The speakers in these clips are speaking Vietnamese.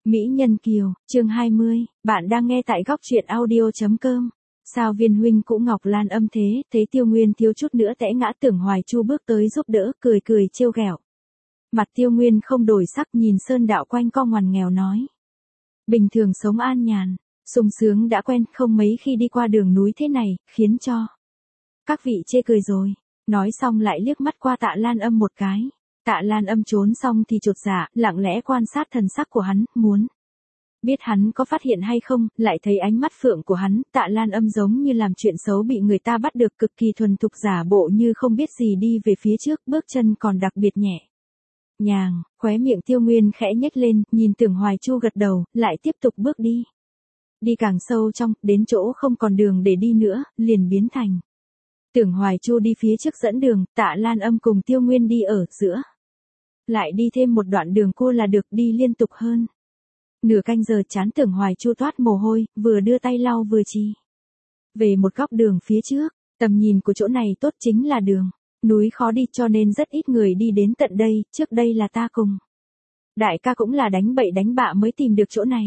Mỹ Nhân Kiều, chương 20, bạn đang nghe tại góc truyện audio.com. Sao Viên huynh cũ Ngọc Lan âm thế, thấy Tiêu Nguyên thiếu chút nữa té ngã, Tưởng Hoài Chu bước tới giúp đỡ, cười cười trêu ghẹo. Mặt Tiêu Nguyên không đổi sắc, nhìn Sơn Đạo quanh co ngoằn nghèo nói: bình thường sống an nhàn, sung sướng đã quen, không mấy khi đi qua đường núi thế này, khiến cho các vị chê cười rồi. Nói xong lại liếc mắt qua Tạ Lan Âm một cái. Tạ Lan Âm trốn xong thì chột dạ, lặng lẽ quan sát thần sắc của hắn, muốn biết hắn có phát hiện hay không. Lại thấy ánh mắt phượng của hắn, Tạ Lan Âm giống như làm chuyện xấu bị người ta bắt được, cực kỳ thuần thục, giả bộ như không biết gì đi về phía trước, bước chân còn đặc biệt nhẹ nhàng. Khóe miệng Tiêu Nguyên khẽ nhếch lên, nhìn Tưởng Hoài Chu gật đầu, lại tiếp tục bước đi. Đi càng sâu trong, đến chỗ không còn đường để đi nữa, liền biến thành Tưởng Hoài Chu đi phía trước dẫn đường, Tạ Lan Âm cùng Tiêu Nguyên đi ở giữa. Lại đi thêm một đoạn đường cô là được, đi liên tục hơn nửa canh giờ, chán Tưởng Hoài Chu toát mồ hôi, vừa đưa tay lau vừa chỉ về một góc đường phía trước. Tầm nhìn của chỗ này tốt, chính là đường núi khó đi cho nên rất ít người đi đến tận đây, trước đây là ta cùng đại ca cũng là đánh bậy đánh bạ mới tìm được chỗ này.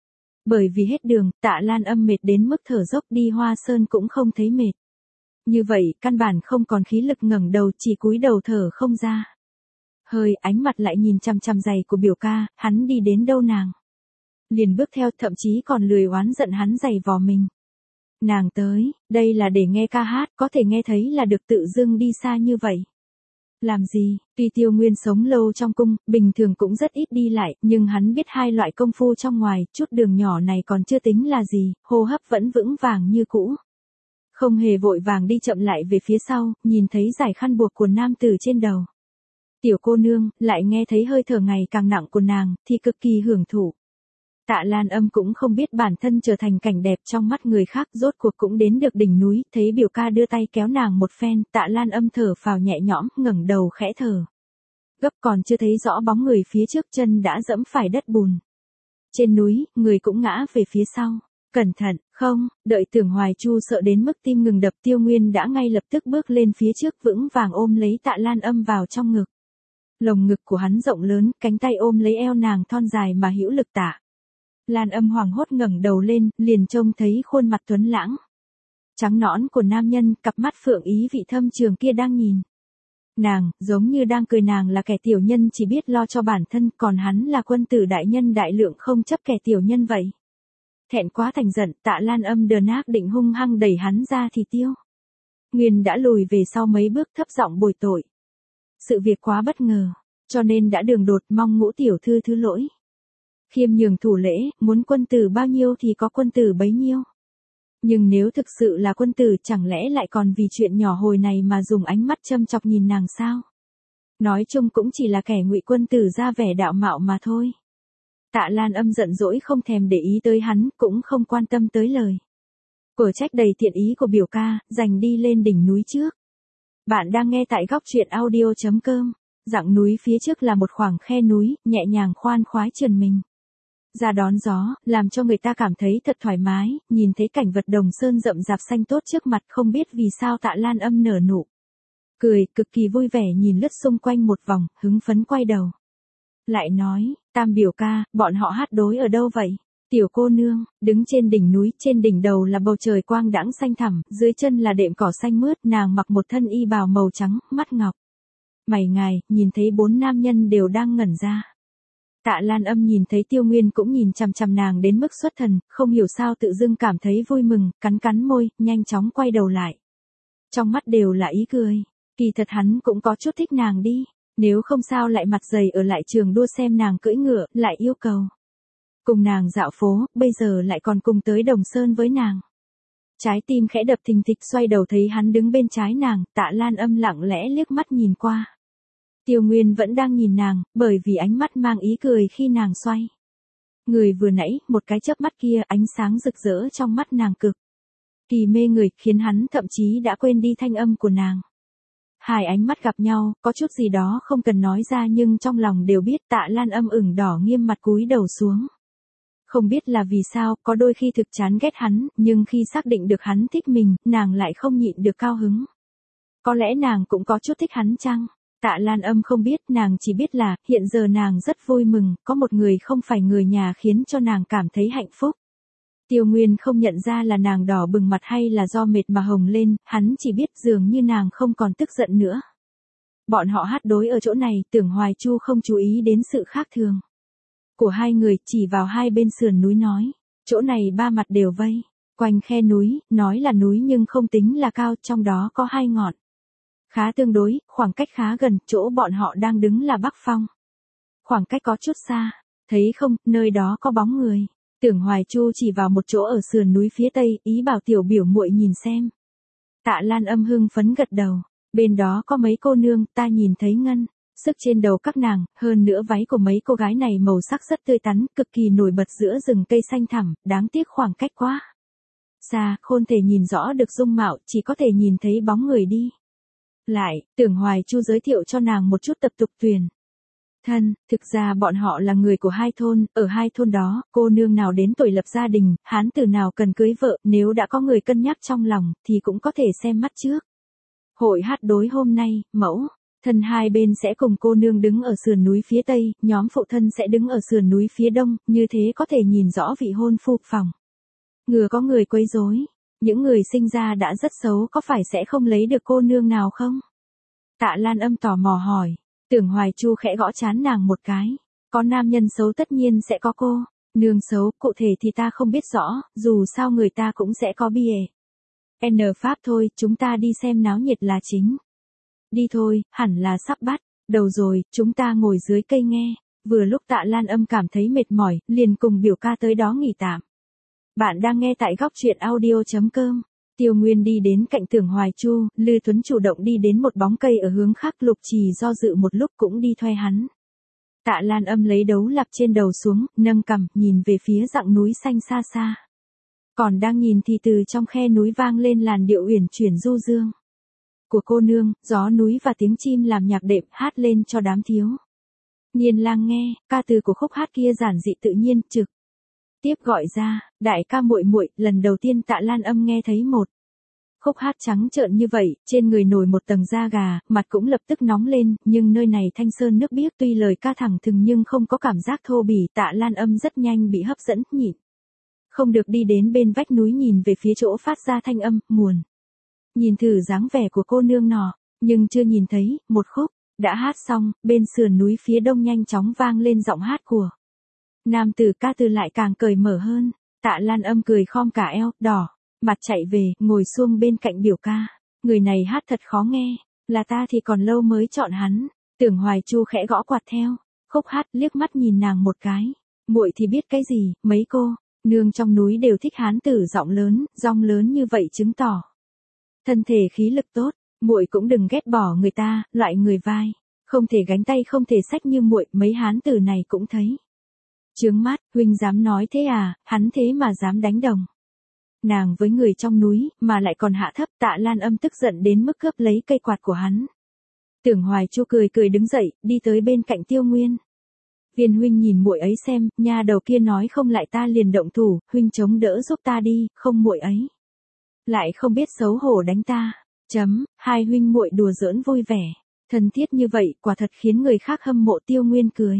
Bởi vì hết đường, Tạ Lan Âm mệt đến mức thở dốc, đi Hoa Sơn cũng không thấy mệt như vậy, căn bản không còn khí lực ngẩng đầu, chỉ cúi đầu thở không ra hơi, ánh mặt lại nhìn chằm chằm giày của biểu ca, hắn đi đến đâu nàng liền bước theo, thậm chí còn lười oán giận hắn giày vò mình. Nàng tới đây là để nghe ca hát, có thể nghe thấy là được, tự dưng đi xa như vậy làm gì? Tuy Tiêu Nguyên sống lâu trong cung, bình thường cũng rất ít đi lại, nhưng hắn biết hai loại công phu trong ngoài, chút đường nhỏ này còn chưa tính là gì, hô hấp vẫn vững vàng như cũ. Không hề vội vàng đi, chậm lại về phía sau, nhìn thấy dải khăn buộc của nam tử trên đầu tiểu cô nương, lại nghe thấy hơi thở ngày càng nặng của nàng, thì cực kỳ hưởng thụ. Tạ Lan Âm cũng không biết bản thân trở thành cảnh đẹp trong mắt người khác, rốt cuộc cũng đến được đỉnh núi, thấy biểu ca đưa tay kéo nàng một phen, Tạ Lan Âm thở phào nhẹ nhõm, ngẩng đầu khẽ thở gấp, còn chưa thấy rõ bóng người phía trước, chân đã dẫm phải đất bùn trên núi, người cũng ngã về phía sau. Cẩn thận, không, đợi Tưởng Hoài Chu sợ đến mức tim ngừng đập, Tiêu Nguyên đã ngay lập tức bước lên phía trước, vững vàng ôm lấy Tạ Lan Âm vào trong ngực. Lồng ngực của hắn rộng lớn, cánh tay ôm lấy eo nàng thon dài mà hữu lực. Tạ Lan Âm hoảng hốt ngẩng đầu lên, liền trông thấy khuôn mặt tuấn lãng trắng nõn của nam nhân, cặp mắt phượng ý vị thâm trường kia đang nhìn nàng, giống như đang cười. Nàng là kẻ tiểu nhân chỉ biết lo cho bản thân, còn hắn là quân tử đại nhân đại lượng, không chấp kẻ tiểu nhân vậy. Thẹn quá thành giận, Tạ Lan Âm đờ ác định hung hăng đẩy hắn ra thì Tiêu Nguyên đã lùi về sau mấy bước, thấp giọng bồi tội. Sự việc quá bất ngờ, cho nên đã đường đột, mong Ngũ tiểu thư thứ lỗi. Khiêm nhường thủ lễ, muốn quân tử bao nhiêu thì có quân tử bấy nhiêu. Nhưng nếu thực sự là quân tử, chẳng lẽ lại còn vì chuyện nhỏ hồi này mà dùng ánh mắt châm chọc nhìn nàng sao? Nói chung cũng chỉ là kẻ ngụy quân tử ra vẻ đạo mạo mà thôi. Tạ Lan Âm giận dỗi, không thèm để ý tới hắn, cũng không quan tâm tới lời của trách đầy thiện ý của biểu ca, giành đi lên đỉnh núi trước. Bạn đang nghe tại góc truyện audio.com. Dặng núi phía trước là một khoảng khe núi, nhẹ nhàng khoan khoái trườn mình ra đón gió, làm cho người ta cảm thấy thật thoải mái. Nhìn thấy cảnh vật Đồng Sơn rậm rạp xanh tốt trước mặt, không biết vì sao Tạ Lan Âm nở nụ cười, cực kỳ vui vẻ, nhìn lướt xung quanh một vòng, hứng phấn quay đầu lại nói: Tam biểu ca, bọn họ hát đối ở đâu vậy? Tiểu cô nương, đứng trên đỉnh núi, trên đỉnh đầu là bầu trời quang đãng xanh thẳm, dưới chân là đệm cỏ xanh mướt, nàng mặc một thân y bào màu trắng, mắt ngọc mày ngài, nhìn thấy bốn nam nhân đều đang ngẩn ra. Tạ Lan Âm nhìn thấy Tiêu Nguyên cũng nhìn chằm chằm nàng đến mức xuất thần, không hiểu sao tự dưng cảm thấy vui mừng, cắn cắn môi, nhanh chóng quay đầu lại. Trong mắt đều là ý cười, kỳ thật hắn cũng có chút thích nàng đi, nếu không sao lại mặt dày ở lại trường đua xem nàng cưỡi ngựa, lại yêu cầu cùng nàng dạo phố, bây giờ lại còn cùng tới Đồng Sơn với nàng. Trái tim khẽ đập thình thịch, xoay đầu thấy hắn đứng bên trái nàng, Tạ Lan Âm lặng lẽ liếc mắt nhìn qua. Tiêu Nguyên vẫn đang nhìn nàng, bởi vì ánh mắt mang ý cười khi nàng xoay người vừa nãy, một cái chớp mắt kia, ánh sáng rực rỡ trong mắt nàng cực kỳ mê người, khiến hắn thậm chí đã quên đi thanh âm của nàng. Hai ánh mắt gặp nhau, có chút gì đó không cần nói ra nhưng trong lòng đều biết. Tạ Lan Âm ửng đỏ nghiêm mặt cúi đầu xuống. Không biết là vì sao, có đôi khi thực chán ghét hắn, nhưng khi xác định được hắn thích mình, nàng lại không nhịn được cao hứng. Có lẽ nàng cũng có chút thích hắn chăng? Tạ Lan Âm không biết, nàng chỉ biết là, hiện giờ nàng rất vui mừng, có một người không phải người nhà khiến cho nàng cảm thấy hạnh phúc. Tiêu Nguyên không nhận ra là nàng đỏ bừng mặt hay là do mệt mà hồng lên, hắn chỉ biết dường như nàng không còn tức giận nữa. Bọn họ hát đối ở chỗ này, Tưởng Hoài Chu không chú ý đến sự khác thường của hai người, chỉ vào hai bên sườn núi nói. Chỗ này ba mặt đều vây, quanh khe núi, nói là núi nhưng không tính là cao, trong đó có hai ngọn. Khá tương đối, khoảng cách khá gần, chỗ bọn họ đang đứng là Bắc Phong. Khoảng cách có chút xa, thấy không, nơi đó có bóng người. Tưởng Hoài Chu chỉ vào một chỗ ở sườn núi phía tây, ý bảo tiểu biểu muội nhìn xem. Tạ Lan Âm hưng phấn gật đầu, bên đó có mấy cô nương, ta nhìn thấy ngân sức trên đầu các nàng, hơn nữa váy của mấy cô gái này màu sắc rất tươi tắn, cực kỳ nổi bật giữa rừng cây xanh thẳm, đáng tiếc khoảng cách quá xa, không thể nhìn rõ được dung mạo, chỉ có thể nhìn thấy bóng người đi lại. Tưởng Hoài Chu giới thiệu cho nàng một chút tập tục tuyển thân, thực ra bọn họ là người của hai thôn, ở hai thôn đó, cô nương nào đến tuổi lập gia đình, hán tử nào cần cưới vợ, nếu đã có người cân nhắc trong lòng, thì cũng có thể xem mắt trước. Hội hát đối hôm nay, mẫu thân hai bên sẽ cùng cô nương đứng ở sườn núi phía tây, nhóm phụ thân sẽ đứng ở sườn núi phía đông, như thế có thể nhìn rõ vị hôn phu phòng. Ngừa có người quấy rối, những người sinh ra đã rất xấu có phải sẽ không lấy được cô nương nào không? Tạ Lan Âm tò mò hỏi. Tưởng Hoài Chu khẽ gõ trán nàng một cái. Có nam nhân xấu tất nhiên sẽ có cô nương xấu, cụ thể thì ta không biết rõ, dù sao người ta cũng sẽ có bia. N Pháp thôi, chúng ta đi xem náo nhiệt là chính. Đi thôi, hẳn là sắp bắt đầu rồi, chúng ta ngồi dưới cây nghe. Vừa lúc Tạ Lan Âm cảm thấy mệt mỏi, liền cùng biểu ca tới đó nghỉ tạm. Bạn đang nghe tại góc truyện audio.com. Tiêu Nguyên đi đến cạnh Tưởng Hoài Chu, Lư Tuấn chủ động đi đến một bóng cây ở hướng khác, Lục Trì do dự một lúc cũng đi thuê hắn. Tạ Lan Âm lấy đấu lạp trên đầu xuống, nâng cằm, nhìn về phía dặng núi xanh xa xa. Còn đang nhìn thì từ trong khe núi vang lên làn điệu uyển chuyển du dương của cô nương, gió núi và tiếng chim làm nhạc đệm hát lên cho đám thiếu niên lang nghe, ca từ của khúc hát kia giản dị tự nhiên, trực tiếp gọi ra, đại ca muội muội. Lần đầu tiên Tạ Lan Âm nghe thấy một khúc hát trắng trợn như vậy, trên người nổi một tầng da gà, mặt cũng lập tức nóng lên, nhưng nơi này thanh sơn nước biếc, tuy lời ca thẳng thừng nhưng không có cảm giác thô bỉ. Tạ Lan Âm rất nhanh bị hấp dẫn, nhịn không được đi đến bên vách núi nhìn về phía chỗ phát ra thanh âm, muồn nhìn thử dáng vẻ của cô nương nọ, nhưng chưa nhìn thấy, một khúc đã hát xong, bên sườn núi phía đông nhanh chóng vang lên giọng hát của nam tử ca từ lại càng cởi mở hơn. Tạ Lan Âm cười khom cả eo, đỏ mặt chạy về, ngồi xuống bên cạnh biểu ca. Người này hát thật khó nghe, là ta thì còn lâu mới chọn hắn. Tưởng Hoài Chu khẽ gõ quạt theo khúc hát, liếc mắt nhìn nàng một cái. Muội thì biết cái gì, mấy cô nương trong núi đều thích hán tử giọng lớn, giọng lớn như vậy chứng tỏ thân thể khí lực tốt. Muội cũng đừng ghét bỏ người ta, loại người vai không thể gánh tay không thể xách như muội, mấy hán tử này cũng thấy chướng mắt. Huynh dám nói thế à, hắn thế mà dám đánh đồng nàng với người trong núi, mà lại còn hạ thấp. Tạ Lan Âm tức giận đến mức cướp lấy cây quạt của hắn. Tưởng Hoài Chu cười cười đứng dậy, đi tới bên cạnh Tiêu Nguyên. Viên huynh nhìn muội ấy xem, nha đầu kia nói không lại ta liền động thủ, huynh chống đỡ giúp ta đi, không muội ấy lại không biết xấu hổ đánh ta. Hai huynh muội đùa giỡn vui vẻ, thân thiết như vậy, quả thật khiến người khác hâm mộ. Tiêu Nguyên cười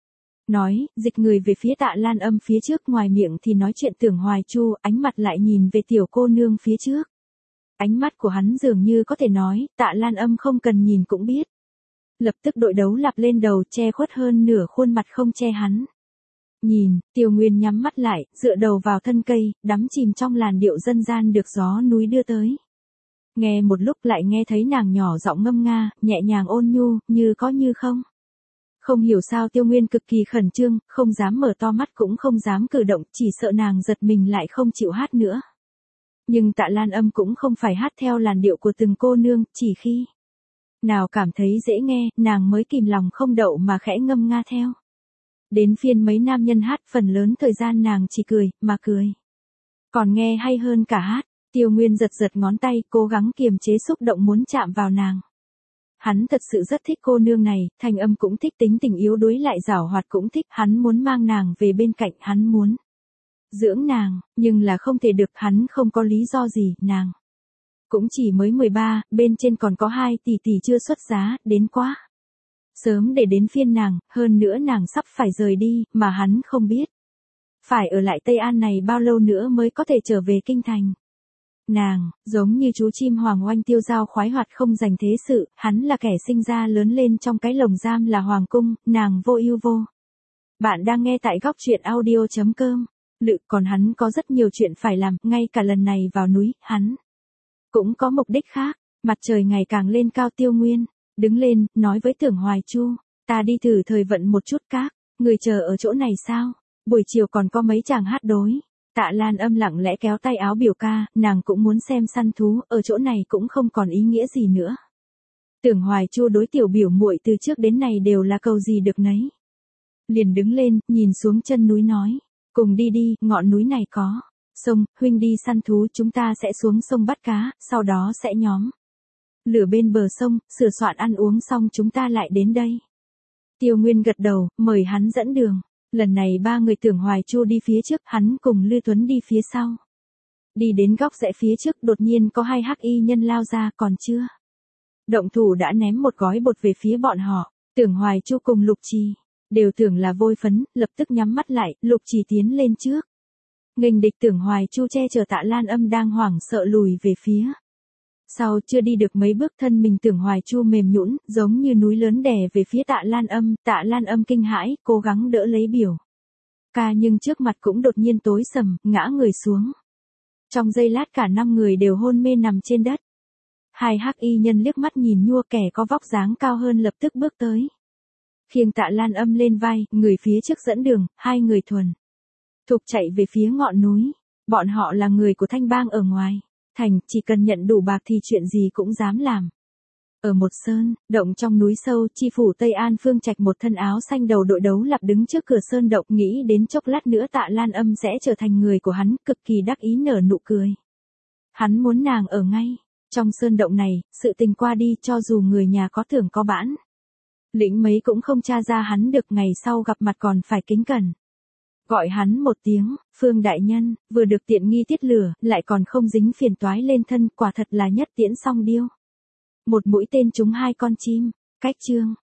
nói, dịch người về phía Tạ Lan Âm phía trước, ngoài miệng thì nói chuyện Tưởng Hoài Chu, ánh mặt lại nhìn về tiểu cô nương phía trước. Ánh mắt của hắn dường như có thể nói, Tạ Lan Âm không cần nhìn cũng biết. Lập tức đội đấu lặp lên đầu, che khuất hơn nửa khuôn mặt không che hắn. Nhìn, Tiêu Nguyên nhắm mắt lại, dựa đầu vào thân cây, đắm chìm trong làn điệu dân gian được gió núi đưa tới. Nghe một lúc lại nghe thấy nàng nhỏ giọng ngâm nga, nhẹ nhàng ôn nhu, như có như không. Không hiểu sao Tiêu Nguyên cực kỳ khẩn trương, không dám mở to mắt cũng không dám cử động, chỉ sợ nàng giật mình lại không chịu hát nữa. Nhưng Tạ Lan Âm cũng không phải hát theo làn điệu của từng cô nương, chỉ khi nào cảm thấy dễ nghe, nàng mới kìm lòng không đậu mà khẽ ngâm nga theo. Đến phiên mấy nam nhân hát, phần lớn thời gian nàng chỉ cười, mà cười còn nghe hay hơn cả hát. Tiêu Nguyên giật giật ngón tay, cố gắng kiềm chế xúc động muốn chạm vào nàng. Hắn thật sự rất thích cô nương này, Thanh Âm cũng thích, tính tình yếu đuối lại giảo hoạt cũng thích, hắn muốn mang nàng về bên cạnh, hắn muốn dưỡng nàng, nhưng là không thể được, hắn không có lý do gì, nàng cũng chỉ mới 13, bên trên còn có 2 tỷ tỷ chưa xuất giá, đến quá Sớm để đến phiên nàng, hơn nữa nàng sắp phải rời đi, mà hắn không biết. Phải ở lại Tây An này bao lâu nữa mới có thể trở về kinh thành. Nàng, giống như chú chim hoàng oanh tiêu dao khoái hoạt không dành thế sự, hắn là kẻ sinh ra lớn lên trong cái lồng giam là hoàng cung, nàng vô ưu vô. Bạn đang nghe tại góc truyện audio.com. Còn hắn có rất nhiều chuyện phải làm, ngay cả lần này vào núi, hắn cũng có mục đích khác. Mặt trời ngày càng lên cao. Tiêu Nguyên đứng lên, nói với Tưởng Hoài Chu, ta đi thử thời vận một chút các, người chờ ở chỗ này sao? Buổi chiều còn có mấy chàng hát đối. Tạ Lan Âm lặng lẽ kéo tay áo biểu ca, nàng cũng muốn xem săn thú, ở chỗ này cũng không còn ý nghĩa gì nữa. Tưởng Hoài Chu đối tiểu biểu muội từ trước đến nay đều là cầu gì được nấy. Liền đứng lên, nhìn xuống chân núi nói, cùng đi đi, ngọn núi này có sông, huynh đi săn thú, chúng ta sẽ xuống sông bắt cá, sau đó sẽ nhóm lửa bên bờ sông, sửa soạn ăn uống xong chúng ta lại đến đây. Tiêu Nguyên gật đầu, mời hắn dẫn đường. Lần này ba người Tưởng Hoài Chu đi phía trước, hắn cùng Lư Tuấn đi phía sau. Đi đến góc rẽ phía trước, đột nhiên có hai hắc y nhân lao ra, còn chưa động thủ đã ném một gói bột về phía bọn họ. Tưởng Hoài Chu cùng Lục Trì đều tưởng là vôi phấn, lập tức nhắm mắt lại. Lục Trì tiến lên trước, nghênh địch. Tưởng Hoài Chu che chở Tạ Lan Âm đang hoảng sợ lùi về phía sau, chưa đi được mấy bước thân mình Tưởng Hoài Chu mềm nhũn, giống như núi lớn đè về phía Tạ Lan Âm. Tạ Lan Âm kinh hãi, cố gắng đỡ lấy biểu ca, nhưng trước mặt cũng đột nhiên tối sầm, ngã người xuống. Trong giây lát cả 5 người đều hôn mê nằm trên đất. Hai hắc y nhân liếc mắt nhìn nhua, kẻ có vóc dáng cao hơn lập tức bước tới, khiêng Tạ Lan Âm lên vai, người phía trước dẫn đường. Hai người thuần thục chạy về phía ngọn núi. Bọn họ là người của Thanh Bang ở ngoài thành, chỉ cần nhận đủ bạc thì chuyện gì cũng dám làm. Ở một sơn động trong núi sâu, chi phủ Tây An Phương Trạch một thân áo xanh đầu đội đấu lạp đứng trước cửa sơn động, nghĩ đến chốc lát nữa Tạ Lan Âm sẽ trở thành người của hắn, cực kỳ đắc ý nở nụ cười. Hắn muốn nàng ở ngay trong sơn động này, sự tình qua đi, cho dù người nhà có thưởng có bãn lĩnh mấy cũng không tra ra hắn được, ngày sau gặp mặt còn phải kính cẩn gọi hắn một tiếng Phương đại nhân, vừa được tiện nghi tiết lửa, lại còn không dính phiền toái lên thân, quả thật là nhất tiễn song điêu. Một mũi tên trúng hai con chim. Cách chương